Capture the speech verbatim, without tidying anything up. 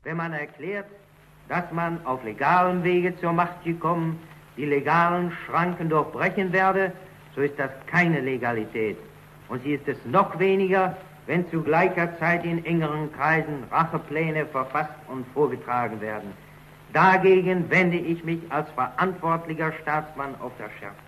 Wenn man erklärt, dass man auf legalem Wege zur Macht gekommen, die legalen Schranken durchbrechen werde, so ist das keine Legalität. Und sie ist es noch weniger, wenn zu gleicher Zeit in engeren Kreisen Rachepläne verfasst und vorgetragen werden. Dagegen wende ich mich als verantwortlicher Staatsmann auf das Schärfste.